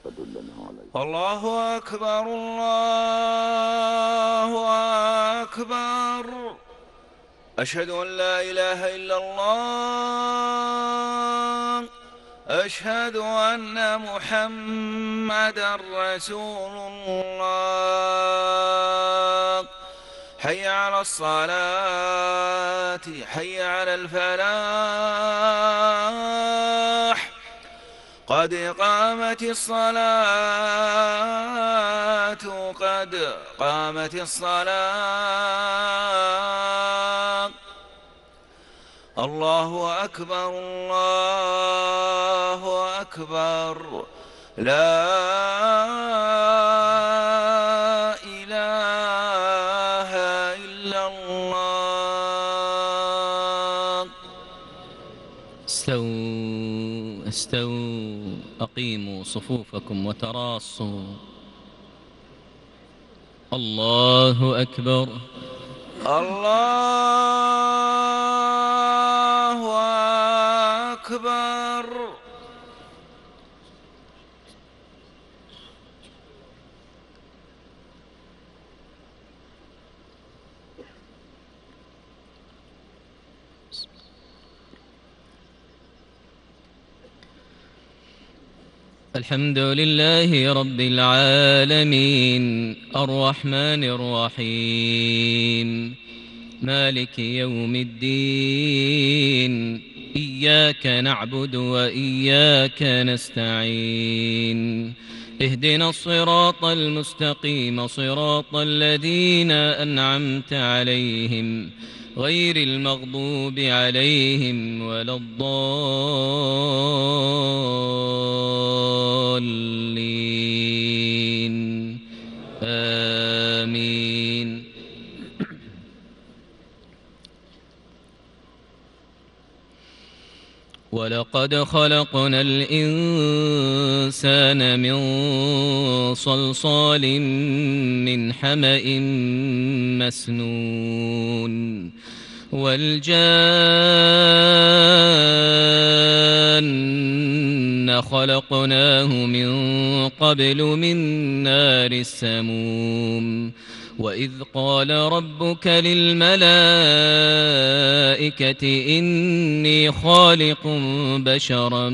فدلنا عليه. الله أكبر الله أكبر. أشهد أن لا إله إلا الله. أشهد أن محمدًا رسول الله. حي على الصلاة، حي على الفلاح، قد قامت الصلاة، قد قامت الصلاة. الله أكبر الله أكبر. لا إله إلا الله. استووا استووا، أقيموا صفوفكم وتراصوا. الله أكبر. الله أكبر. الحمد لله رب العالمين، الرحمن الرحيم، مالك يوم الدين. إياك نعبد وإياك نستعين. اهدنا الصراط المستقيم، صراط الذين أنعمت عليهم، غير المغضوب عليهم ولا الضالين. آمين. ولقد خلقنا الإنسان من صلصال من حمأ مسنون، والجان خلقناه من قبل من نار السموم. وإذ قال ربك للملائكة إني خالق بشرا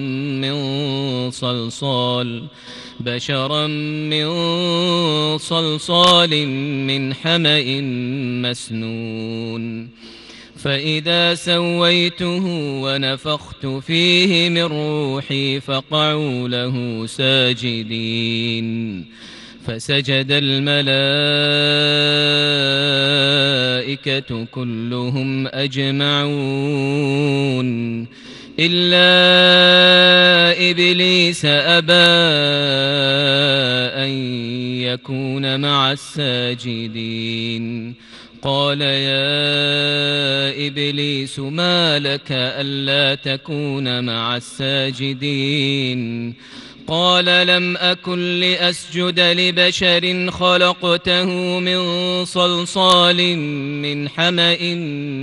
من صلصال من حمأ مسنون. فإذا سويته ونفخت فيه من روحي فقعوا له ساجدين. فسجد الملائكة كلهم أجمعون إلا إبليس أبى أن يكون مع الساجدين. قال يا إبليس ما لك ألا تكون مع الساجدين؟ قال لم أكن لأسجد لبشر خلقته من صلصال من حمأ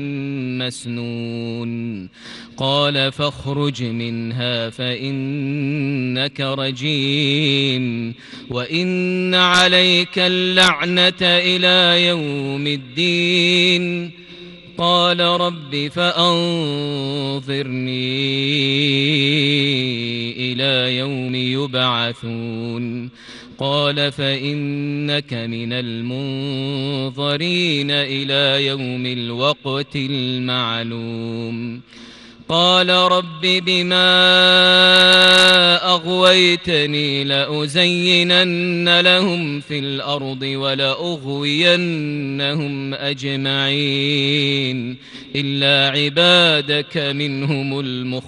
مسنون. قال فاخرج منها فإنك رجيم، وإن عليك اللعنة إلى يوم الدين. قال رب فأنظرني إلى يوم يبعثون. قال فإنك من المنظرين إلى يوم الوقت المعلوم. قال رب بما أغويتني لأزينن لهم في الأرض ولأغوينهم أجمعين إلا عبادك منهم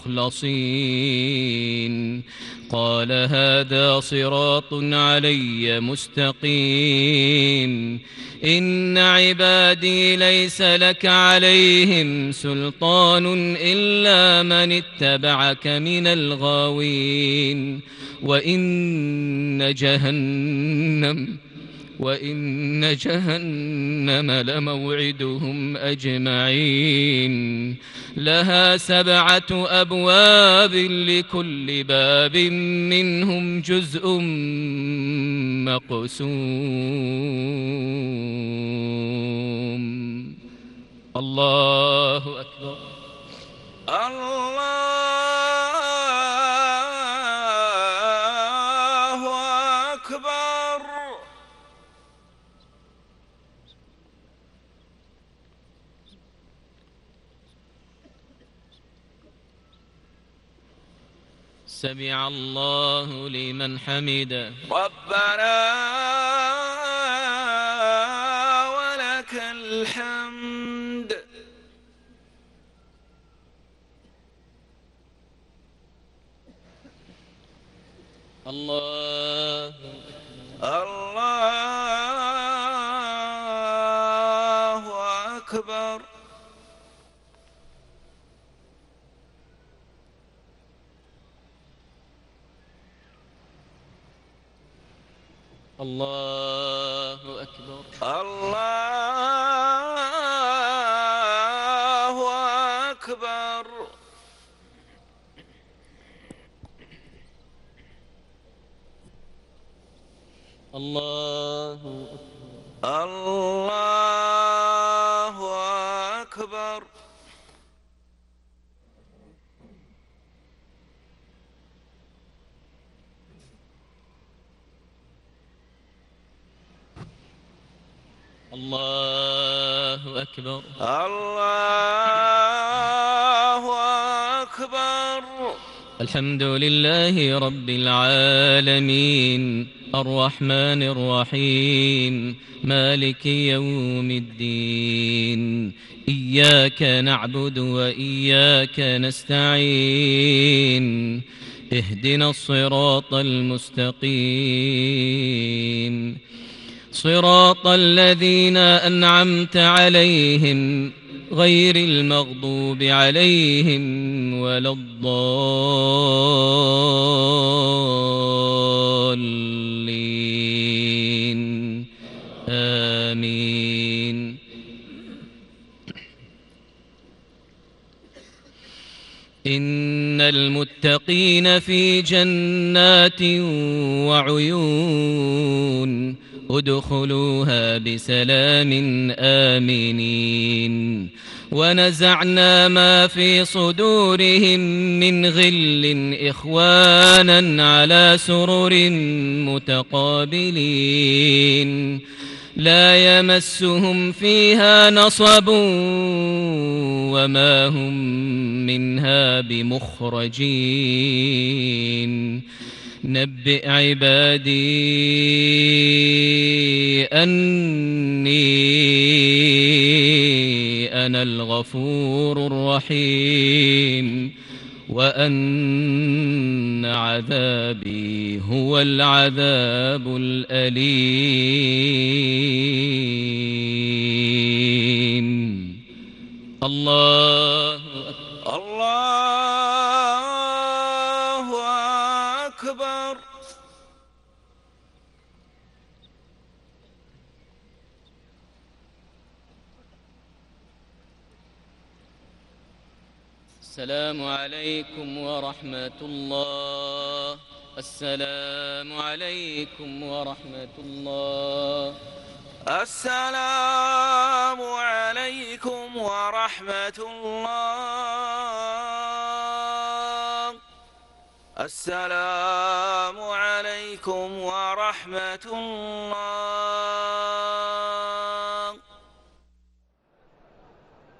المخلصين. قال هذا صراط علي مستقيم. إن عبادي ليس لك عليهم سلطان إلا من اتبعك من الغاوين. وإن جهنم لموعدهم أجمعين لها 7 أبواب لكل باب منهم جزء مقسوم. الله أكبر. الله أكبر. سمع الله لمن حمده. ربنا ولك الحمد. الله الله أكبر. الله أكبر. الله أكبر. الله الله أكبر. الله أكبر. الله أكبر. الحمد لله رب العالمين الرحمن الرحيم مالك يوم الدين إياك نعبد وإياك نستعين اهدنا الصراط المستقيم صراط الذين أنعمت عليهم غير المغضوب عليهم ولا الضالين آمين. إن المتقين في جنات وعيون ادخلوها بسلام آمنين ونزعنا ما في صدورهم من غل إخوانا على سرر متقابلين لا يمسهم فيها نصب وما هم منها بمخرجين. نبئ عبادي أني أنا الغفور الرحيم وأن عذابي هو العذاب الأليم. الله أكبر. الله أكبر. السلام عليكم ورحمة الله. السلام عليكم ورحمة الله. السلام عليكم ورحمة الله. السلام عليكم ورحمة الله.